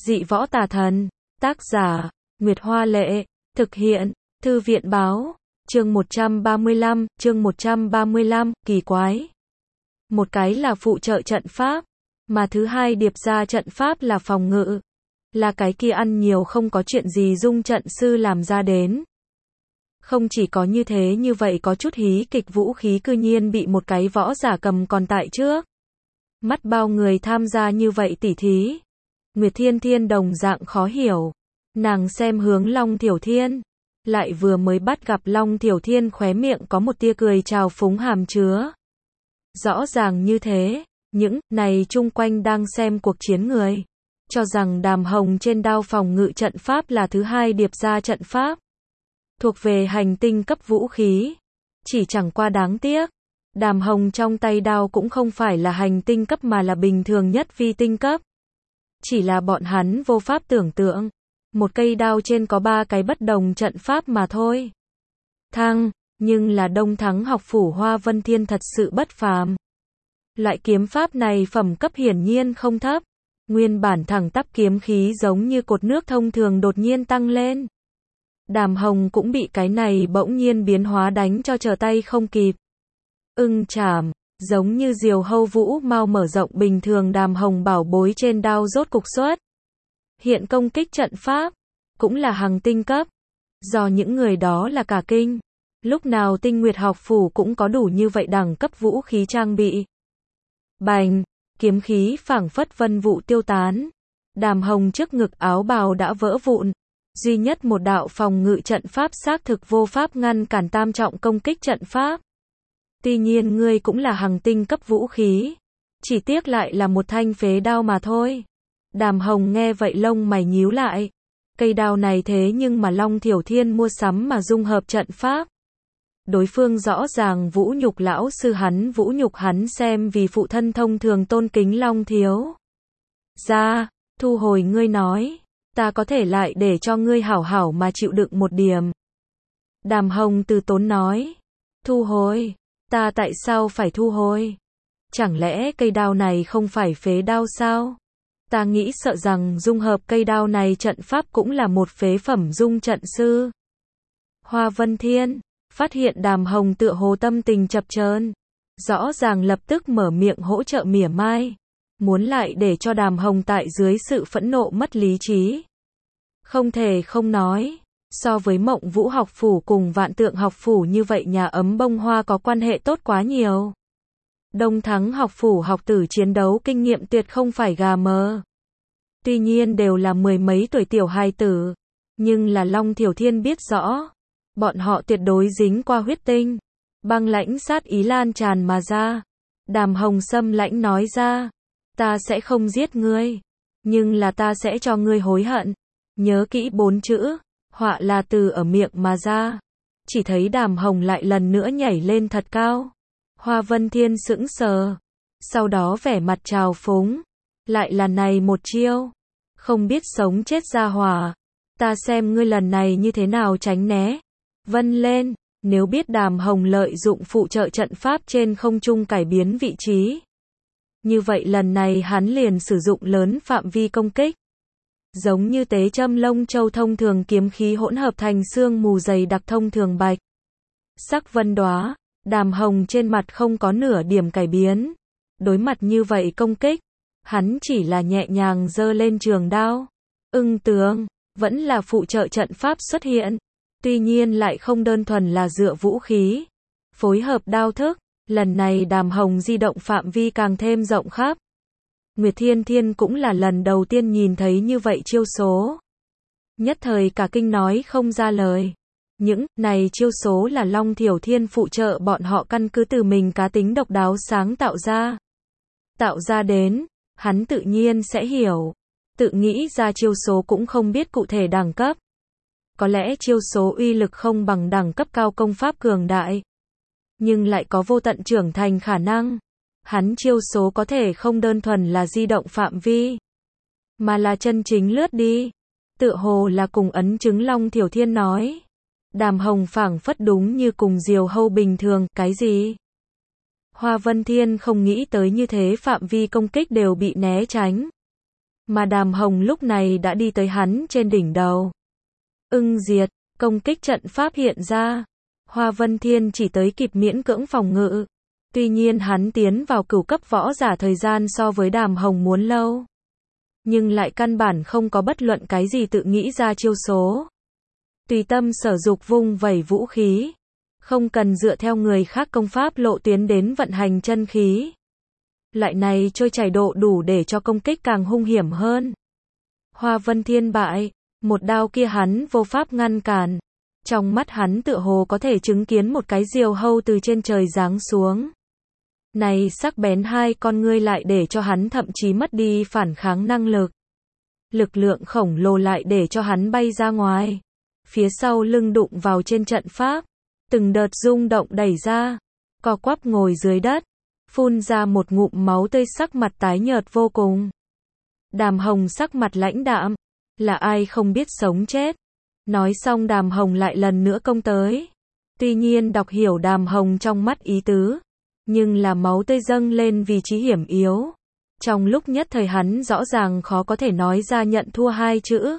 Dị võ tà thần. Tác giả, Nguyệt Hoa Lệ. Thực hiện, Thư viện Báo. Chương 135, kỳ quái. Một cái là phụ trợ trận pháp, mà thứ hai điệp ra trận pháp là phòng ngự. Là cái kia ăn nhiều không có chuyện gì dung trận sư làm ra đến. Không chỉ có như thế, như vậy có chút hí kịch vũ khí cư nhiên bị một cái võ giả cầm còn tại trước. Mắt bao người tham gia như vậy tỉ thí. Nguyệt Thiên Thiên đồng dạng khó hiểu. Nàng xem hướng Long Thiểu Thiên. Lại vừa mới bắt gặp Long Thiểu Thiên khóe miệng có một tia cười trào phúng hàm chứa. Rõ ràng như thế, những này chung quanh đang xem cuộc chiến người cho rằng Đàm Hồng trên đao phòng ngự trận pháp là thứ hai điệp ra trận pháp, thuộc về hành tinh cấp vũ khí. Chỉ chẳng qua đáng tiếc, Đàm Hồng trong tay đao cũng không phải là hành tinh cấp mà là bình thường nhất vi tinh cấp. Chỉ là bọn hắn vô pháp tưởng tượng, một cây đao trên có 3 cái bất đồng trận pháp mà thôi. Nhưng là Đông Thắng học phủ Hoa Vân Thiên thật sự bất phàm. Loại kiếm pháp này phẩm cấp hiển nhiên không thấp. Nguyên bản thẳng tắp kiếm khí giống như cột nước thông thường đột nhiên tăng lên. Đàm Hồng cũng bị cái này bỗng nhiên biến hóa đánh cho trở tay không kịp. Ưng chảm, giống như diều hâu vũ mau mở rộng bình thường. Đàm Hồng bảo bối trên đao rốt cục xuất hiện công kích trận pháp, cũng là hàng tinh cấp. Do những người đó là cả kinh. Lúc nào Tinh Nguyệt học phủ cũng có đủ như vậy đẳng cấp vũ khí trang bị. Bành, kiếm khí phảng phất vân vụ tiêu tán. Đàm Hồng trước ngực áo bào đã vỡ vụn. Duy nhất một đạo phòng ngự trận pháp xác thực vô pháp ngăn cản tam trọng công kích trận pháp. Tuy nhiên ngươi cũng là hàng tinh cấp vũ khí. Chỉ tiếc lại là một thanh phế đao mà thôi. Đàm Hồng nghe vậy lông mày nhíu lại. Cây đao này thế nhưng mà Long Thiểu Thiên mua sắm mà dung hợp trận pháp. Đối phương rõ ràng vũ nhục lão sư hắn, vũ nhục hắn xem vì phụ thân thông thường tôn kính Long thiếu gia. Thu hồi ngươi nói, ta có thể lại để cho ngươi hảo hảo mà chịu đựng một điểm. Đàm Hồng từ tốn nói. Thu hồi, ta tại sao phải thu hồi? Chẳng lẽ cây đao này không phải phế đao sao? Ta nghĩ sợ rằng dung hợp cây đao này trận pháp cũng là một phế phẩm dung trận sư. Hoa Vân Thiên phát hiện Đàm Hồng tựa hồ tâm tình chập chờn, rõ ràng lập tức mở miệng hỗ trợ mỉa mai, muốn lại để cho Đàm Hồng tại dưới sự phẫn nộ mất lý trí. Không thể không nói, so với Mộng Vũ học phủ cùng Vạn Tượng học phủ như vậy nhà ấm bông hoa có quan hệ tốt quá nhiều. Đông Thắng học phủ học tử chiến đấu kinh nghiệm tuyệt không phải gà mờ. Tuy nhiên đều là mười mấy tuổi tiểu hài tử, nhưng là Long Thiểu Thiên biết rõ, bọn họ tuyệt đối dính qua huyết tinh. Băng lãnh sát ý lan tràn mà ra. Đàm Hồng sâm lãnh nói ra, ta sẽ không giết ngươi, nhưng là ta sẽ cho ngươi hối hận. Nhớ kỹ 4 chữ, họa là từ ở miệng mà ra. Chỉ thấy Đàm Hồng lại lần nữa nhảy lên thật cao. Hoa Vân Thiên sững sờ, sau đó vẻ mặt trào phúng, lại là này một chiêu, không biết sống chết ra hỏa, ta xem ngươi lần này như thế nào tránh né. Vân lên, nếu biết Đàm Hồng lợi dụng phụ trợ trận pháp trên không trung cải biến vị trí, như vậy lần này hắn liền sử dụng lớn phạm vi công kích. Giống như tế châm lông châu thông thường kiếm khí hỗn hợp thành sương mù dày đặc thông thường bạch sắc vân đóa. Đàm Hồng trên mặt không có nửa điểm cải biến. Đối mặt như vậy công kích, hắn chỉ là nhẹ nhàng giơ lên trường đao. Ưng tướng, vẫn là phụ trợ trận pháp xuất hiện. Tuy nhiên lại không đơn thuần là dựa vũ khí, phối hợp đao thức. Lần này Đàm Hồng di động phạm vi càng thêm rộng khắp. Nguyệt Thiên Thiên cũng là lần đầu tiên nhìn thấy như vậy chiêu số. Nhất thời cả kinh nói không ra lời. Những này chiêu số là Long Thiểu Thiên phụ trợ bọn họ căn cứ từ mình cá tính độc đáo sáng tạo ra. Tạo ra đến, hắn tự nhiên sẽ hiểu. Tự nghĩ ra chiêu số cũng không biết cụ thể đẳng cấp. Có lẽ chiêu số uy lực không bằng đẳng cấp cao công pháp cường đại, nhưng lại có vô tận trưởng thành khả năng. Hắn chiêu số có thể không đơn thuần là di động phạm vi, mà là chân chính lướt đi. Tựa hồ là cùng ấn chứng Long Thiểu Thiên nói. Đàm Hồng phảng phất đúng như cùng diều hâu bình thường. Cái gì? Hoa Vân Thiên không nghĩ tới như thế phạm vi công kích đều bị né tránh. mà Đàm Hồng lúc này đã đi tới hắn trên đỉnh đầu. Ưng diệt, công kích trận pháp hiện ra. Hoa Vân Thiên chỉ tới kịp miễn cưỡng phòng ngự. Tuy nhiên hắn tiến vào cửu cấp võ giả thời gian so với Đàm Hồng muốn lâu. Nhưng lại căn bản không có bất luận cái gì tự nghĩ ra chiêu số. Tùy tâm sở dục vung vẩy vũ khí. Không cần dựa theo người khác công pháp lộ tuyến đến vận hành chân khí. Loại này trôi chảy độ đủ để cho công kích càng hung hiểm hơn. Hoa Vân Thiên bại, một đao kia hắn vô pháp ngăn cản. Trong mắt hắn tựa hồ có thể chứng kiến một cái diều hâu từ trên trời giáng xuống. Này sắc bén hai con ngươi lại để cho hắn thậm chí mất đi phản kháng năng lực. Lực lượng khổng lồ lại để cho hắn bay ra ngoài. Phía sau lưng đụng vào trên trận pháp. Từng đợt rung động đẩy ra. Co quắp ngồi dưới đất. Phun ra một ngụm máu tươi, sắc mặt tái nhợt vô cùng. Đàm Hồng sắc mặt lãnh đạm. Là ai không biết sống chết. Nói xong Đàm Hồng lại lần nữa công tới. Tuy nhiên đọc hiểu Đàm Hồng trong mắt ý tứ. Nhưng là máu tươi dâng lên vì chí hiểm yếu. Trong lúc nhất thời hắn rõ ràng khó có thể nói ra nhận thua hai chữ.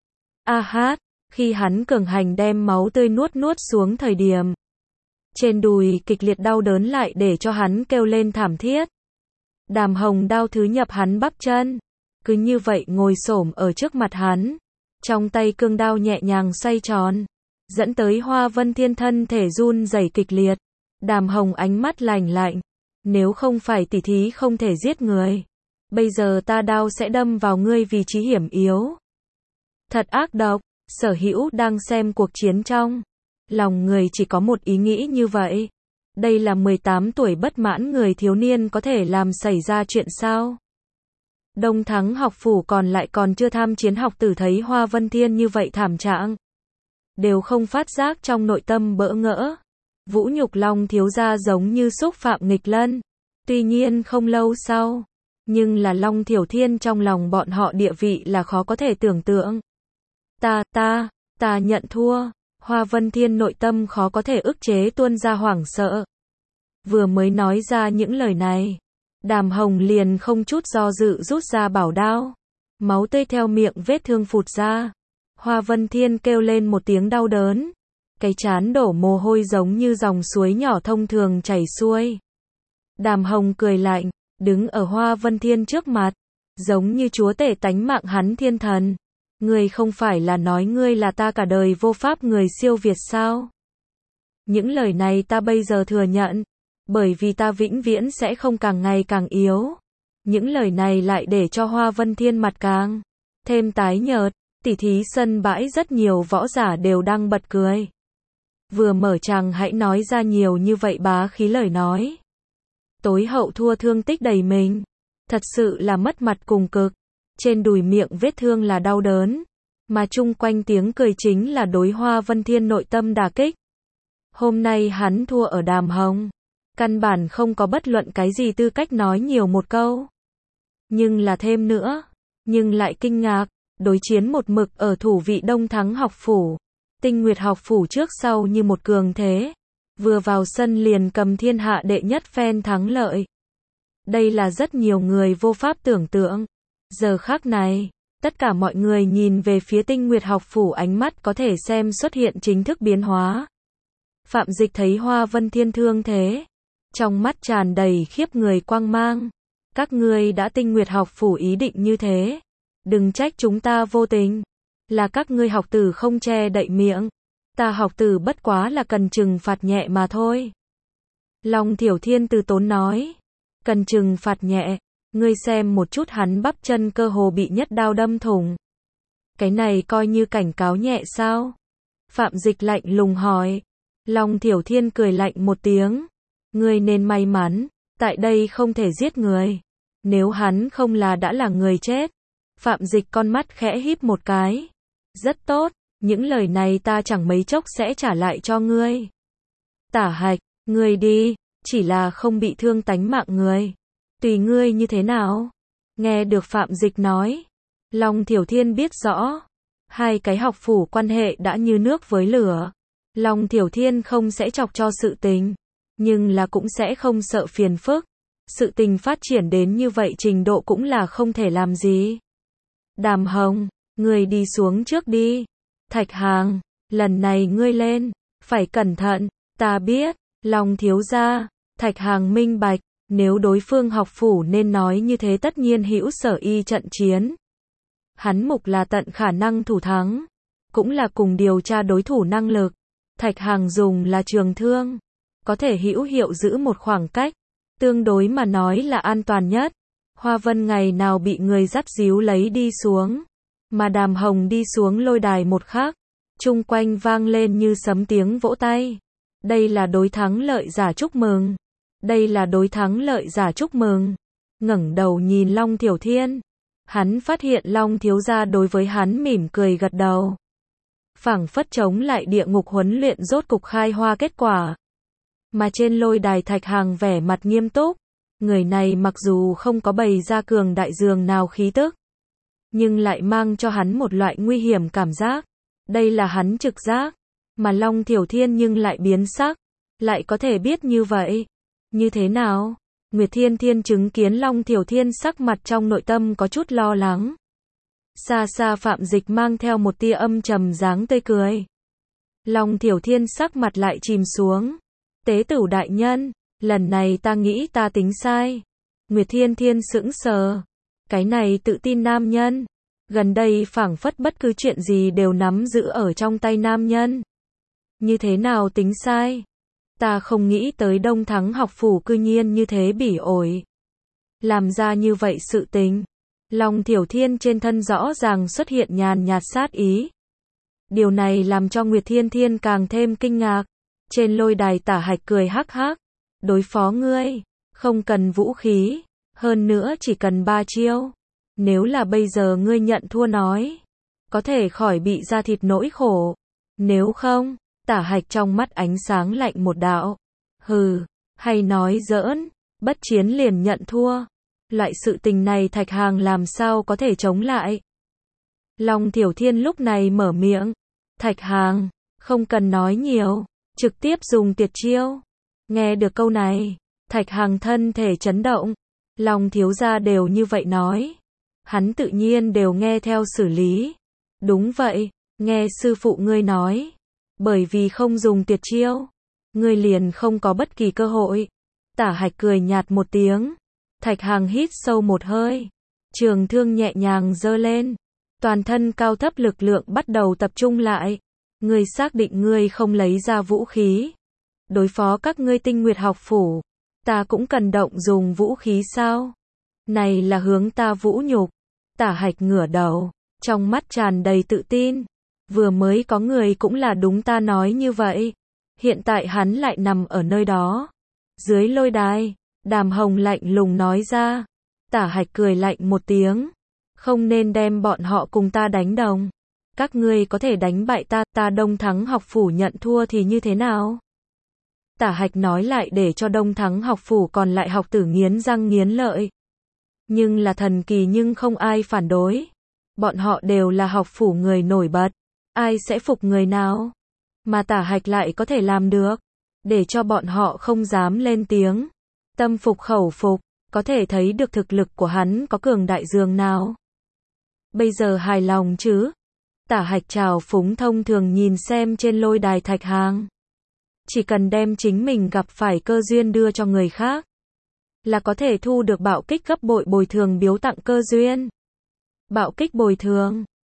A hát, khi hắn cường hành đem máu tươi nuốt xuống thời điểm. Trên đùi kịch liệt đau đớn lại để cho hắn kêu lên thảm thiết. Đàm Hồng đao thứ nhập hắn bắp chân. Cứ như vậy ngồi xổm ở trước mặt hắn. Trong tay cương đao nhẹ nhàng xoay tròn. Dẫn tới Hoa Vân Thiên thân thể run rẩy kịch liệt. Đàm Hồng ánh mắt lạnh lạnh. Nếu không phải tỉ thí không thể giết người. Bây giờ ta đao sẽ đâm vào ngươi vì chí hiểm yếu. Thật ác độc. Sở Hữu đang xem cuộc chiến trong. Lòng người chỉ có một ý nghĩ như vậy. Đây là 18 tuổi bất mãn người thiếu niên có thể làm xảy ra chuyện sao? Đông Thắng học phủ còn lại còn chưa tham chiến học tử thấy Hoa Vân Thiên như vậy thảm trạng. Đều không phát giác trong nội tâm bỡ ngỡ. Vũ Nhục Long thiếu gia giống như xúc phạm nghịch lân. Tuy nhiên không lâu sau. Nhưng là Long Thiểu Thiên trong lòng bọn họ địa vị là khó có thể tưởng tượng. Ta nhận thua. Hoa Vân Thiên nội tâm khó có thể ức chế tuôn ra hoảng sợ. Vừa mới nói ra những lời này. Đàm Hồng liền không chút do dự rút ra bảo đao. Máu tươi theo miệng vết thương phụt ra. Hoa Vân Thiên kêu lên một tiếng đau đớn. Cái trán đổ mồ hôi giống như dòng suối nhỏ thông thường chảy xuôi. Đàm Hồng cười lạnh, đứng ở Hoa Vân Thiên trước mặt. Giống như chúa tể tánh mạng hắn thiên thần. Ngươi không phải là nói ngươi là ta cả đời vô pháp người siêu việt sao? Những lời này ta bây giờ thừa nhận. Bởi vì ta vĩnh viễn sẽ không càng ngày càng yếu. Những lời này lại để cho Hoa Vân Thiên mặt càng thêm tái nhợt. Tỉ thí sân bãi rất nhiều võ giả đều đang bật cười. Vừa mở tràng hãy nói ra nhiều như vậy bá khí lời nói. Tối hậu thua thương tích đầy mình. Thật sự là mất mặt cùng cực. Trên đùi miệng vết thương là đau đớn. Mà chung quanh tiếng cười chính là đối Hoa Vân Thiên nội tâm đả kích. Hôm nay hắn thua ở Đàm Hồng. Căn bản không có bất luận cái gì tư cách nói nhiều một câu. Nhưng là thêm nữa. Nhưng lại kinh ngạc. Đối chiến một mực ở thủ vị Đông Thắng học phủ. Tinh Nguyệt học phủ trước sau như một cường thế. Vừa vào sân liền cầm thiên hạ đệ nhất phen thắng lợi. Đây là rất nhiều người vô pháp tưởng tượng. Giờ khắc này, tất cả mọi người nhìn về phía Tinh Nguyệt học phủ ánh mắt có thể xem xuất hiện chính thức biến hóa. Phạm Dịch thấy Hoa Vân Thiên thương thế. Trong mắt tràn đầy khiếp người quang mang. Các ngươi đã Tinh Nguyệt học phủ ý định như thế. Đừng trách chúng ta vô tình. Là các ngươi học tử không che đậy miệng. Ta học tử bất quá là cần trừng phạt nhẹ mà thôi. Long Thiểu Thiên từ tốn nói. Cần trừng phạt nhẹ. Ngươi xem một chút hắn bắp chân cơ hồ bị nhất đao đâm thủng. Cái này coi như cảnh cáo nhẹ sao? Phạm Dịch lạnh lùng hỏi. Long Thiểu Thiên cười lạnh một tiếng. Ngươi nên may mắn. Tại đây không thể giết người. Nếu hắn không là đã là người chết. Phạm Dịch con mắt khẽ híp một cái. Rất tốt. Những lời này ta chẳng mấy chốc sẽ trả lại cho ngươi. Tả Hạch, ngươi đi. Chỉ là không bị thương tánh mạng người. Tùy ngươi như thế nào. Nghe được Phạm Dịch nói. Long Thiểu Thiên biết rõ. Hai cái học phủ quan hệ đã như nước với lửa. Long Thiểu Thiên không sẽ chọc cho sự tình. Nhưng là cũng sẽ không sợ phiền phức. Sự tình phát triển đến như vậy trình độ cũng là không thể làm gì. Đàm Hồng, ngươi đi xuống trước đi. Thạch Hàng, lần này ngươi lên, phải cẩn thận, ta biết, Long thiếu gia. Thạch Hàng minh bạch, nếu đối phương học phủ nên nói như thế tất nhiên hữu sở y trận chiến. Hắn mục là tận khả năng thủ thắng, cũng là cùng điều tra đối thủ năng lực. Thạch Hàng dùng là trường thương, có thể hữu hiệu giữ một khoảng cách, tương đối mà nói là an toàn nhất. Hoa Vân ngày nào bị người dắt díu lấy đi xuống, mà Đàm Hồng đi xuống lôi đài một khắc, chung quanh vang lên như sấm tiếng vỗ tay. Đây là đối thắng lợi giả chúc mừng. Đây là đối thắng lợi giả chúc mừng. Ngẩng đầu nhìn Long Tiểu Thiên, hắn phát hiện Long thiếu gia đối với hắn mỉm cười gật đầu. Phảng phất chống lại địa ngục huấn luyện rốt cục khai hoa kết quả. Mà trên lôi đài Thạch Hàng vẻ mặt nghiêm túc, người này mặc dù không có bày ra cường đại dường nào khí tức, nhưng lại mang cho hắn một loại nguy hiểm cảm giác. Đây là hắn trực giác, mà Long Tiểu Thiên nhưng lại biến sắc, lại có thể biết như vậy. Như thế nào? Nguyệt Thiên Thiên chứng kiến Long Tiểu Thiên sắc mặt trong nội tâm có chút lo lắng. Xa xa Phạm Dịch mang theo một tia âm trầm dáng tươi cười. Long Tiểu Thiên sắc mặt lại chìm xuống. Tế Tửu đại nhân, lần này ta nghĩ ta tính sai. Nguyệt Thiên Thiên sững sờ. Cái này tự tin nam nhân, gần đây phảng phất bất cứ chuyện gì đều nắm giữ ở trong tay nam nhân. Như thế nào tính sai? Ta không nghĩ tới Đông Thắng học phủ cư nhiên như thế bỉ ổi. Làm ra như vậy sự tình. Long Tiểu Thiên trên thân rõ ràng xuất hiện nhàn nhạt sát ý. Điều này làm cho Nguyệt Thiên Thiên càng thêm kinh ngạc. Trên lôi đài Tả Hạch cười hắc hắc. Đối phó ngươi, không cần vũ khí, hơn nữa chỉ cần 3 chiêu. Nếu là bây giờ ngươi nhận thua nói, có thể khỏi bị ra thịt nỗi khổ. Nếu không, Tả Hạch trong mắt ánh sáng lạnh một đạo. Hừ, hay nói giỡn, bất chiến liền nhận thua. Loại sự tình này Thạch Hàng làm sao có thể chống lại. Long Tiểu Thiên lúc này mở miệng. Thạch Hàng, không cần nói nhiều, trực tiếp dùng tuyệt chiêu. Nghe được câu này, Thạch Hàng thân thể chấn động. Long thiếu gia đều như vậy nói, hắn tự nhiên đều nghe theo xử lý. Đúng vậy, nghe sư phụ ngươi nói, bởi vì không dùng tuyệt chiêu, ngươi liền không có bất kỳ cơ hội. Tả Hạch cười nhạt một tiếng. Thạch Hàng hít sâu một hơi, trường thương nhẹ nhàng giơ lên, toàn thân cao thấp lực lượng bắt đầu tập trung lại. Ngươi xác định ngươi không lấy ra vũ khí đối phó các ngươi Tinh Nguyệt học phủ, ta cũng cần động dùng vũ khí sao? Này là hướng ta vũ nhục. Tả Hạch ngửa đầu, trong mắt tràn đầy tự tin. Vừa mới có người cũng là đúng ta nói như vậy. Hiện tại hắn lại nằm ở nơi đó. Dưới lôi đài, Đàm Hồng lạnh lùng nói ra. Tả Hạch cười lạnh một tiếng. Không nên đem bọn họ cùng ta đánh đồng. Các ngươi có thể đánh bại ta, ta Đông Thắng học phủ nhận thua thì như thế nào? Tả Hạch nói lại để cho Đông Thắng học phủ còn lại học tử nghiến răng nghiến lợi. Nhưng là thần kỳ nhưng không ai phản đối. Bọn họ đều là học phủ người nổi bật. Ai sẽ phục người nào? Mà Tả Hạch lại có thể làm được. Để cho bọn họ không dám lên tiếng. Tâm phục khẩu phục, có thể thấy được thực lực của hắn có cường đại dường nào. Bây giờ hài lòng chứ? Tả Hạch trào phúng thông thường nhìn xem trên lôi đài Thạch Hàng. Chỉ cần đem chính mình gặp phải cơ duyên đưa cho người khác, là có thể thu được bạo kích gấp bội bồi thường biếu tặng cơ duyên. Bạo kích bồi thường.